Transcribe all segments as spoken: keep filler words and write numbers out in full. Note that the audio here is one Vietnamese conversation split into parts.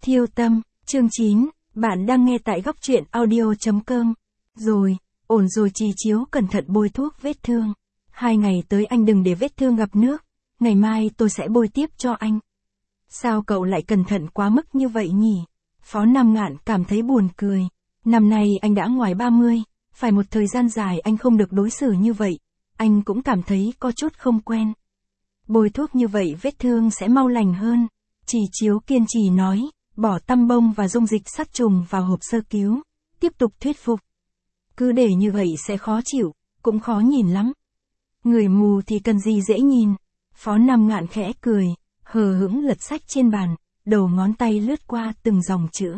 Thiêu tâm, chương chín, bạn đang nghe tại góc truyện audio chấm com. Rồi, ổn rồi Trì Chiếu cẩn thận bôi thuốc vết thương. Hai ngày tới anh đừng để vết thương ngập nước, ngày mai tôi sẽ bôi tiếp cho anh. Sao cậu lại cẩn thận quá mức như vậy nhỉ? Phó Nam Ngạn cảm thấy buồn cười. Năm nay anh đã ngoài ba mươi, phải một thời gian dài anh không được đối xử như vậy. Anh cũng cảm thấy có chút không quen. Bôi thuốc như vậy vết thương sẽ mau lành hơn. Trì Chiếu kiên trì nói, bỏ tăm bông và dung dịch sát trùng vào hộp sơ cứu, tiếp tục thuyết phục. Cứ để như vậy sẽ khó chịu, cũng khó nhìn lắm. Người mù thì cần gì dễ nhìn. Phó Nam Ngạn khẽ cười, hờ hững lật sách trên bàn, đầu ngón tay lướt qua từng dòng chữ.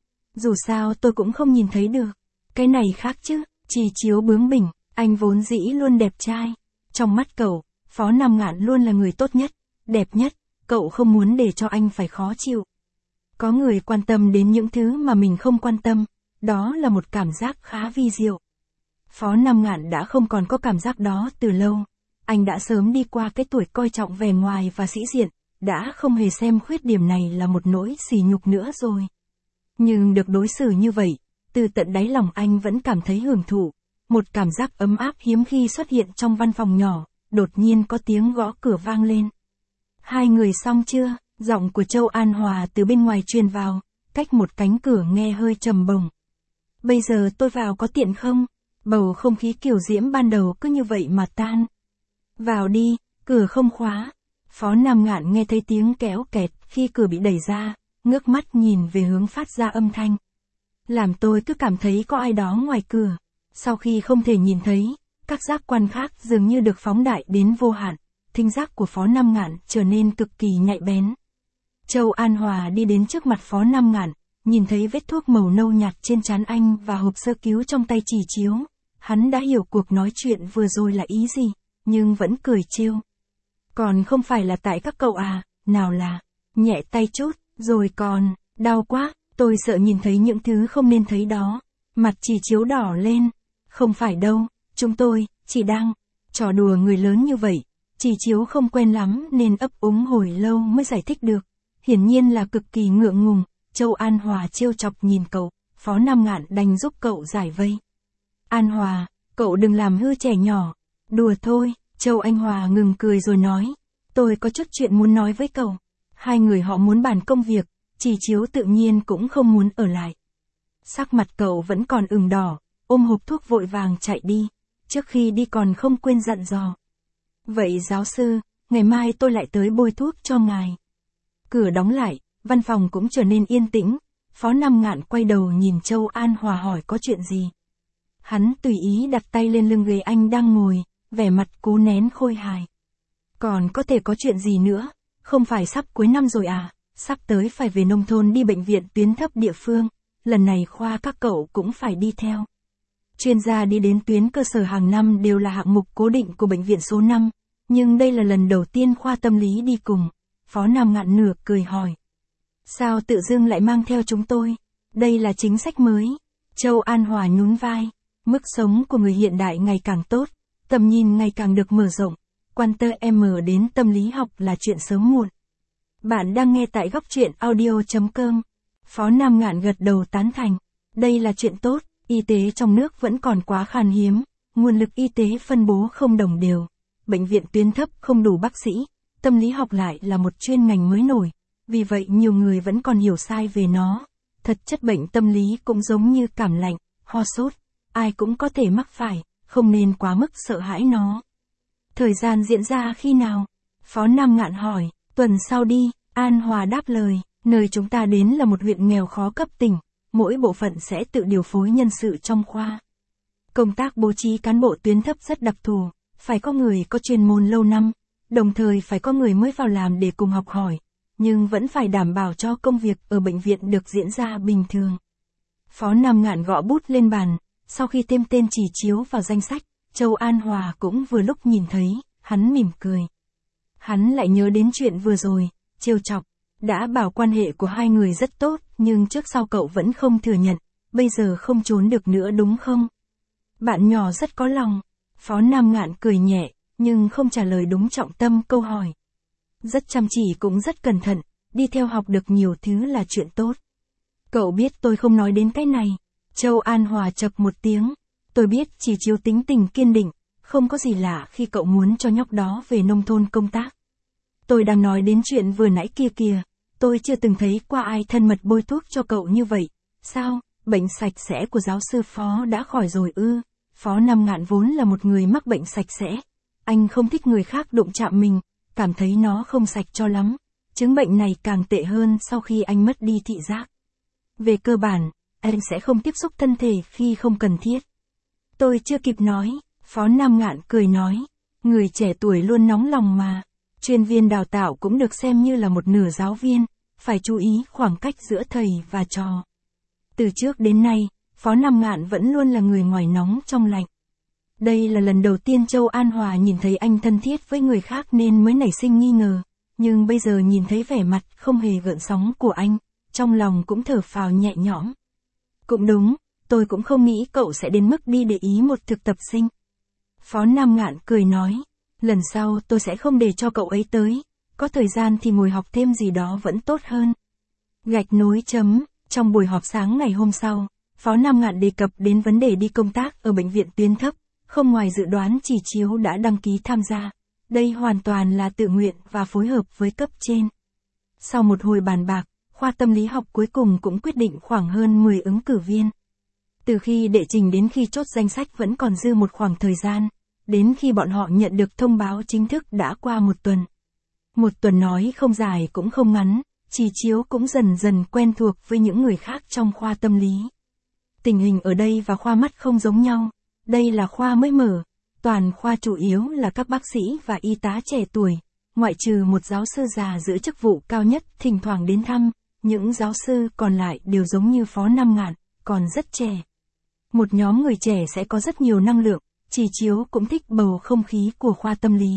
Dù sao tôi cũng không nhìn thấy được. Cái này khác chứ, Trì Chiếu bướng bỉnh, anh vốn dĩ luôn đẹp trai. Trong mắt cậu, Phó Nam Ngạn luôn là người tốt nhất, đẹp nhất, cậu không muốn để cho anh phải khó chịu. Có người quan tâm đến những thứ mà mình không quan tâm, đó là một cảm giác khá vi diệu. Phó Nam Ngạn đã không còn có cảm giác đó từ lâu. Anh đã sớm đi qua cái tuổi coi trọng vẻ ngoài và sĩ diện, đã không hề xem khuyết điểm này là một nỗi sỉ nhục nữa rồi. Nhưng được đối xử như vậy, từ tận đáy lòng anh vẫn cảm thấy hưởng thụ. Một cảm giác ấm áp hiếm khi xuất hiện trong văn phòng nhỏ, đột nhiên có tiếng gõ cửa vang lên. Hai người xong chưa? Giọng của Châu An Hòa từ bên ngoài truyền vào, cách một cánh cửa nghe hơi trầm bổng. Bây giờ tôi vào có tiện không? Bầu không khí kiều diễm ban đầu cứ như vậy mà tan. Vào đi, cửa không khóa. Phó Nam Ngạn nghe thấy tiếng kéo kẹt khi cửa bị đẩy ra, ngước mắt nhìn về hướng phát ra âm thanh. Làm tôi cứ cảm thấy có ai đó ngoài cửa. Sau khi không thể nhìn thấy, các giác quan khác dường như được phóng đại đến vô hạn. Thính giác của Phó Nam Ngạn trở nên cực kỳ nhạy bén. Châu An Hòa đi đến trước mặt Phó Nam Ngạn, nhìn thấy vết thuốc màu nâu nhạt trên trán anh và hộp sơ cứu trong tay Trì Chiếu. Hắn đã hiểu cuộc nói chuyện vừa rồi là ý gì, nhưng vẫn cười trêu. Còn không phải là tại các cậu à, nào là, nhẹ tay chút, rồi còn, đau quá, tôi sợ nhìn thấy những thứ không nên thấy đó. Mặt Trì Chiếu đỏ lên, không phải đâu, chúng tôi, chỉ đang, trò đùa người lớn như vậy. Trì Chiếu không quen lắm nên ấp úng hồi lâu mới giải thích được. Hiển nhiên là cực kỳ ngượng ngùng. Châu An Hòa trêu chọc nhìn cậu, Phó Nam Ngạn đành giúp cậu giải vây. An Hòa, cậu đừng làm hư trẻ nhỏ. Đùa thôi, Châu Anh Hòa ngừng cười rồi nói. Tôi có chút chuyện muốn nói với cậu. Hai người họ muốn bàn công việc, Trì Chiếu tự nhiên cũng không muốn ở lại. Sắc mặt cậu vẫn còn ửng đỏ, ôm hộp thuốc vội vàng chạy đi. Trước khi đi còn không quên dặn dò. Vậy giáo sư, ngày mai tôi lại tới bôi thuốc cho ngài. Cửa đóng lại, văn phòng cũng trở nên yên tĩnh. Phó Nam Ngạn quay đầu nhìn Châu An Hòa hỏi có chuyện gì. Hắn tùy ý đặt tay lên lưng ghế anh đang ngồi, vẻ mặt cố nén khôi hài. Còn có thể có chuyện gì nữa, không phải sắp cuối năm rồi à, sắp tới phải về nông thôn đi bệnh viện tuyến thấp địa phương, lần này khoa các cậu cũng phải đi theo. Chuyên gia đi đến tuyến cơ sở hàng năm đều là hạng mục cố định của bệnh viện số năm, nhưng đây là lần đầu tiên khoa tâm lý đi cùng. Phó Nam Ngạn nửa cười hỏi. Sao tự dưng lại mang theo chúng tôi? Đây là chính sách mới. Châu An Hòa nhún vai. Mức sống của người hiện đại ngày càng tốt, tầm nhìn ngày càng được mở rộng. Quan tâm em đến tâm lý học là chuyện sớm muộn. Bạn đang nghe tại góc truyện audio chấm com. Phó Nam Ngạn gật đầu tán thành. Đây là chuyện tốt, y tế trong nước vẫn còn quá khan hiếm, nguồn lực y tế phân bố không đồng đều. Bệnh viện tuyến thấp không đủ bác sĩ, tâm lý học lại là một chuyên ngành mới nổi, vì vậy nhiều người vẫn còn hiểu sai về nó. Thật chất bệnh tâm lý cũng giống như cảm lạnh, ho sốt, ai cũng có thể mắc phải, không nên quá mức sợ hãi nó. Thời gian diễn ra khi nào? Phó Nam Ngạn hỏi. Tuần sau đi, An Hòa đáp lời. Nơi chúng ta đến là một huyện nghèo khó cấp tỉnh, mỗi bộ phận sẽ tự điều phối nhân sự trong khoa. Công tác bố trí cán bộ tuyến thấp rất đặc thù, phải có người có chuyên môn lâu năm, đồng thời phải có người mới vào làm để cùng học hỏi, nhưng vẫn phải đảm bảo cho công việc ở bệnh viện được diễn ra bình thường. Phó Nam Ngạn gõ bút lên bàn, sau khi thêm tên Trì Chiếu vào danh sách, Châu An Hòa cũng vừa lúc nhìn thấy, hắn mỉm cười. Hắn lại nhớ đến chuyện vừa rồi, trêu chọc, đã bảo quan hệ của hai người rất tốt, nhưng trước sau cậu vẫn không thừa nhận, bây giờ không trốn được nữa đúng không? Bạn nhỏ rất có lòng. Phó Nam Ngạn cười nhẹ, nhưng không trả lời đúng trọng tâm câu hỏi. Rất chăm chỉ cũng rất cẩn thận, đi theo học được nhiều thứ là chuyện tốt. Cậu biết tôi không nói đến cái này. Châu An Hòa chậc một tiếng. Tôi biết Chỉ Chiếu tính tình kiên định, không có gì lạ khi cậu muốn cho nhóc đó về nông thôn công tác. Tôi đang nói đến chuyện vừa nãy kia kìa, tôi chưa từng thấy qua ai thân mật bôi thuốc cho cậu như vậy. Sao, bệnh sạch sẽ của giáo sư Phó đã khỏi rồi ư? Phó Nam Ngạn vốn là một người mắc bệnh sạch sẽ. Anh không thích người khác đụng chạm mình, cảm thấy nó không sạch cho lắm. Chứng bệnh này càng tệ hơn sau khi anh mất đi thị giác. Về cơ bản, anh sẽ không tiếp xúc thân thể khi không cần thiết. Tôi chưa kịp nói, Phó Nam Ngạn cười nói, người trẻ tuổi luôn nóng lòng mà. Chuyên viên đào tạo cũng được xem như là một nửa giáo viên, phải chú ý khoảng cách giữa thầy và trò. Từ trước đến nay, Phó Nam Ngạn vẫn luôn là người ngoài nóng trong lạnh. Đây là lần đầu tiên Châu An Hòa nhìn thấy anh thân thiết với người khác nên mới nảy sinh nghi ngờ, nhưng bây giờ nhìn thấy vẻ mặt không hề gợn sóng của anh, trong lòng cũng thở phào nhẹ nhõm. Cũng đúng, tôi cũng không nghĩ cậu sẽ đến mức đi để ý một thực tập sinh. Phó Nam Ngạn cười nói, lần sau tôi sẽ không để cho cậu ấy tới, có thời gian thì ngồi học thêm gì đó vẫn tốt hơn. Gạch nối chấm, trong buổi họp sáng ngày hôm sau, Phó Nam Ngạn đề cập đến vấn đề đi công tác ở bệnh viện tuyến thấp, không ngoài dự đoán Chỉ Chiếu đã đăng ký tham gia. Đây hoàn toàn là tự nguyện và phối hợp với cấp trên. Sau một hồi bàn bạc, khoa tâm lý học cuối cùng cũng quyết định khoảng hơn mười ứng cử viên. Từ khi đệ trình đến khi chốt danh sách vẫn còn dư một khoảng thời gian, đến khi bọn họ nhận được thông báo chính thức đã qua một tuần. Một tuần nói không dài cũng không ngắn, Chỉ Chiếu cũng dần dần quen thuộc với những người khác trong khoa tâm lý. Tình hình ở đây và khoa mắt không giống nhau, đây là khoa mới mở, toàn khoa chủ yếu là các bác sĩ và y tá trẻ tuổi, ngoại trừ một giáo sư già giữ chức vụ cao nhất thỉnh thoảng đến thăm, những giáo sư còn lại đều giống như Phó Nam Ngạn, còn rất trẻ. Một nhóm người trẻ sẽ có rất nhiều năng lượng, Chỉ Chiếu cũng thích bầu không khí của khoa tâm lý.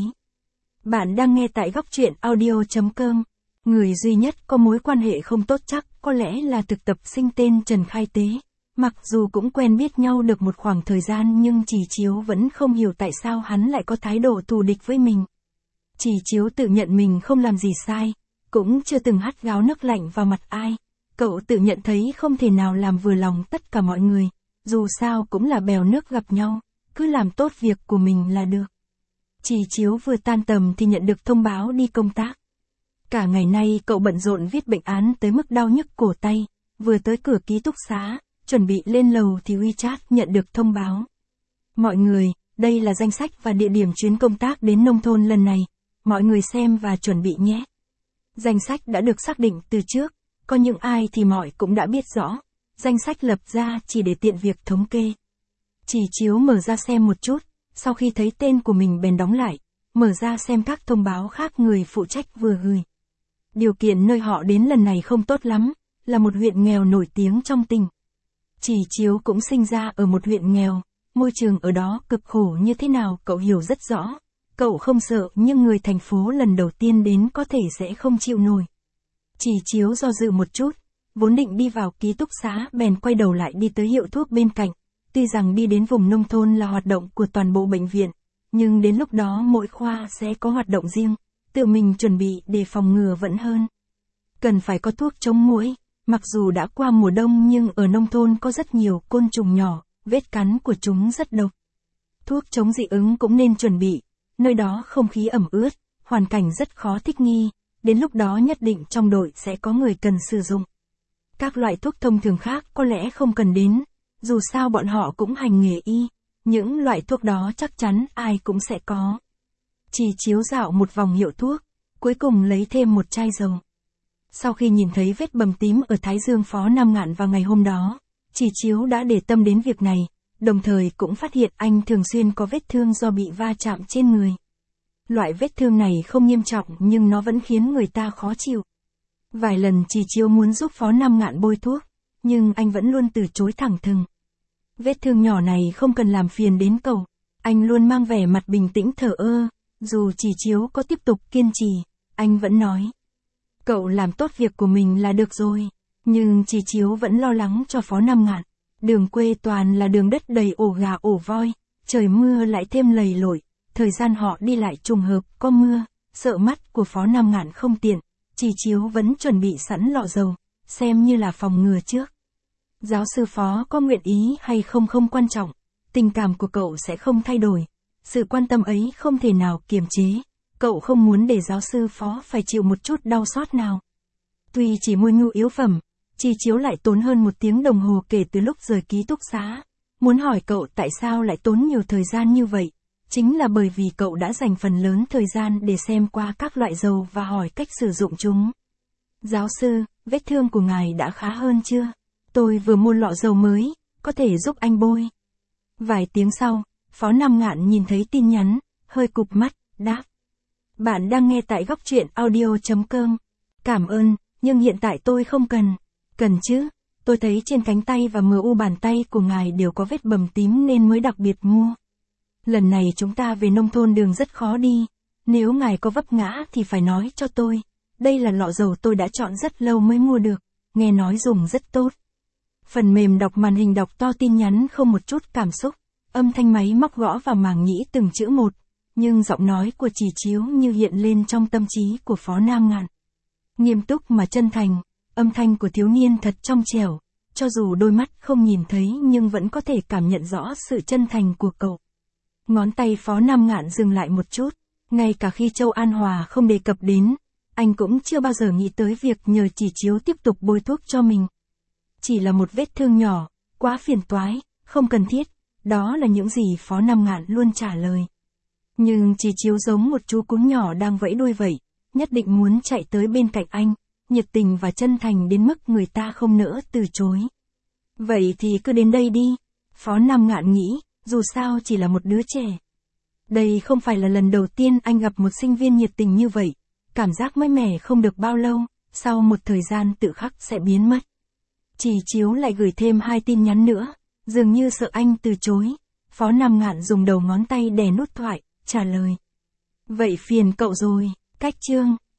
Bạn đang nghe tại góc truyện audio chấm com. Người duy nhất có mối quan hệ không tốt chắc có lẽ là thực tập sinh tên Trần Khai Tế. Mặc dù cũng quen biết nhau được một khoảng thời gian nhưng Chỉ Chiếu vẫn không hiểu tại sao hắn lại có thái độ thù địch với mình. Chỉ Chiếu tự nhận mình không làm gì sai, cũng chưa từng hắt gáo nước lạnh vào mặt ai. Cậu tự nhận thấy không thể nào làm vừa lòng tất cả mọi người, dù sao cũng là bèo nước gặp nhau, cứ làm tốt việc của mình là được. Chỉ Chiếu vừa tan tầm thì nhận được thông báo đi công tác. Cả ngày nay cậu bận rộn viết bệnh án tới mức đau nhức cổ tay, vừa tới cửa ký túc xá, chuẩn bị lên lầu thì WeChat nhận được thông báo. Mọi người, đây là danh sách và địa điểm chuyến công tác đến nông thôn lần này, mọi người xem và chuẩn bị nhé. Danh sách đã được xác định từ trước, có những ai thì mọi cũng đã biết rõ, danh sách lập ra chỉ để tiện việc thống kê. Chỉ Chiếu mở ra xem một chút, sau khi thấy tên của mình bèn đóng lại, mở ra xem các thông báo khác người phụ trách vừa gửi. Điều kiện nơi họ đến lần này không tốt lắm, là một huyện nghèo nổi tiếng trong tỉnh. Chỉ Chiếu cũng sinh ra ở một huyện nghèo, môi trường ở đó cực khổ như thế nào cậu hiểu rất rõ. Cậu không sợ nhưng người thành phố lần đầu tiên đến có thể sẽ không chịu nổi. Chỉ Chiếu do dự một chút, vốn định đi vào ký túc xá bèn quay đầu lại đi tới hiệu thuốc bên cạnh. Tuy rằng đi đến vùng nông thôn là hoạt động của toàn bộ bệnh viện, nhưng đến lúc đó mỗi khoa sẽ có hoạt động riêng, tự mình chuẩn bị để phòng ngừa vẫn hơn. Cần phải có thuốc chống muỗi, mặc dù đã qua mùa đông nhưng ở nông thôn có rất nhiều côn trùng nhỏ, vết cắn của chúng rất độc. Thuốc chống dị ứng cũng nên chuẩn bị, nơi đó không khí ẩm ướt, hoàn cảnh rất khó thích nghi, đến lúc đó nhất định trong đội sẽ có người cần sử dụng. Các loại thuốc thông thường khác có lẽ không cần đến, dù sao bọn họ cũng hành nghề y, những loại thuốc đó chắc chắn ai cũng sẽ có. Chỉ Chiếu dạo một vòng hiệu thuốc, cuối cùng lấy thêm một chai dầu. Sau khi nhìn thấy vết bầm tím ở thái dương Phó Nam Ngạn vào ngày hôm đó, Chỉ Chiếu đã để tâm đến việc này, đồng thời cũng phát hiện anh thường xuyên có vết thương do bị va chạm trên người. Loại vết thương này không nghiêm trọng nhưng nó vẫn khiến người ta khó chịu. Vài lần Chỉ Chiếu muốn giúp Phó Nam Ngạn bôi thuốc, nhưng anh vẫn luôn từ chối thẳng thừng. Vết thương nhỏ này không cần làm phiền đến cậu, anh luôn mang vẻ mặt bình tĩnh thờ ơ, dù Chỉ Chiếu có tiếp tục kiên trì, anh vẫn nói. Cậu làm tốt việc của mình là được rồi, nhưng Chỉ Chiếu vẫn lo lắng cho Phó Nam Ngạn. Đường quê toàn là đường đất đầy ổ gà ổ voi, trời mưa lại thêm lầy lội, thời gian họ đi lại trùng hợp có mưa, sợ mắt của Phó Nam Ngạn không tiện, Trì Chiếu vẫn chuẩn bị sẵn lọ dầu, xem như là phòng ngừa trước. Giáo sư Phó có nguyện ý hay không không quan trọng, tình cảm của cậu sẽ không thay đổi. Sự quan tâm ấy không thể nào kiềm chế, cậu không muốn để giáo sư Phó phải chịu một chút đau xót nào. Tuy chỉ mua nhu yếu phẩm, Trì Chiếu lại tốn hơn một tiếng đồng hồ kể từ lúc rời ký túc xá. Muốn hỏi cậu tại sao lại tốn nhiều thời gian như vậy, chính là bởi vì cậu đã dành phần lớn thời gian để xem qua các loại dầu và hỏi cách sử dụng chúng. Giáo sư, vết thương của ngài đã khá hơn chưa? Tôi vừa mua lọ dầu mới, có thể giúp anh bôi. Vài tiếng sau, Phó Nam Ngạn nhìn thấy tin nhắn, hơi cụp mắt, đáp. Bạn đang nghe tại góc truyện audio chấm com. Cảm ơn, nhưng hiện tại tôi không cần. Cần chứ, tôi thấy trên cánh tay và mờ u bàn tay của ngài đều có vết bầm tím nên mới đặc biệt mua. Lần này chúng ta về nông thôn đường rất khó đi, nếu ngài có vấp ngã thì phải nói cho tôi. Đây là lọ dầu tôi đã chọn rất lâu mới mua được, nghe nói dùng rất tốt. Phần mềm đọc màn hình đọc to tin nhắn không một chút cảm xúc, âm thanh máy móc gõ vào màng nhĩ từng chữ một, nhưng giọng nói của Trì Chiếu như hiện lên trong tâm trí của Phó Nam Ngạn. Nghiêm túc mà chân thành, âm thanh của thiếu niên thật trong trẻo, cho dù đôi mắt không nhìn thấy nhưng vẫn có thể cảm nhận rõ sự chân thành của cậu. Ngón tay Phó Nam Ngạn dừng lại một chút, ngay cả khi Châu An Hòa không đề cập đến, anh cũng chưa bao giờ nghĩ tới việc nhờ Trì Chiếu tiếp tục bôi thuốc cho mình. Chỉ là một vết thương nhỏ, quá phiền toái, không cần thiết, đó là những gì Phó Nam Ngạn luôn trả lời. Nhưng Trì Chiếu giống một chú cún nhỏ đang vẫy đuôi vậy, nhất định muốn chạy tới bên cạnh anh, nhiệt tình và chân thành đến mức người ta không nỡ từ chối. Vậy thì cứ đến đây đi, Phó Nam Ngạn nghĩ, dù sao chỉ là một đứa trẻ. Đây không phải là lần đầu tiên anh gặp một sinh viên nhiệt tình như vậy, cảm giác mới mẻ không được bao lâu, sau một thời gian tự khắc sẽ biến mất. Trì Chiếu lại gửi thêm hai tin nhắn nữa, dường như sợ anh từ chối. Phó Nam Ngạn dùng đầu ngón tay đè nút thoại, trả lời. Vậy phiền cậu rồi, cách chương.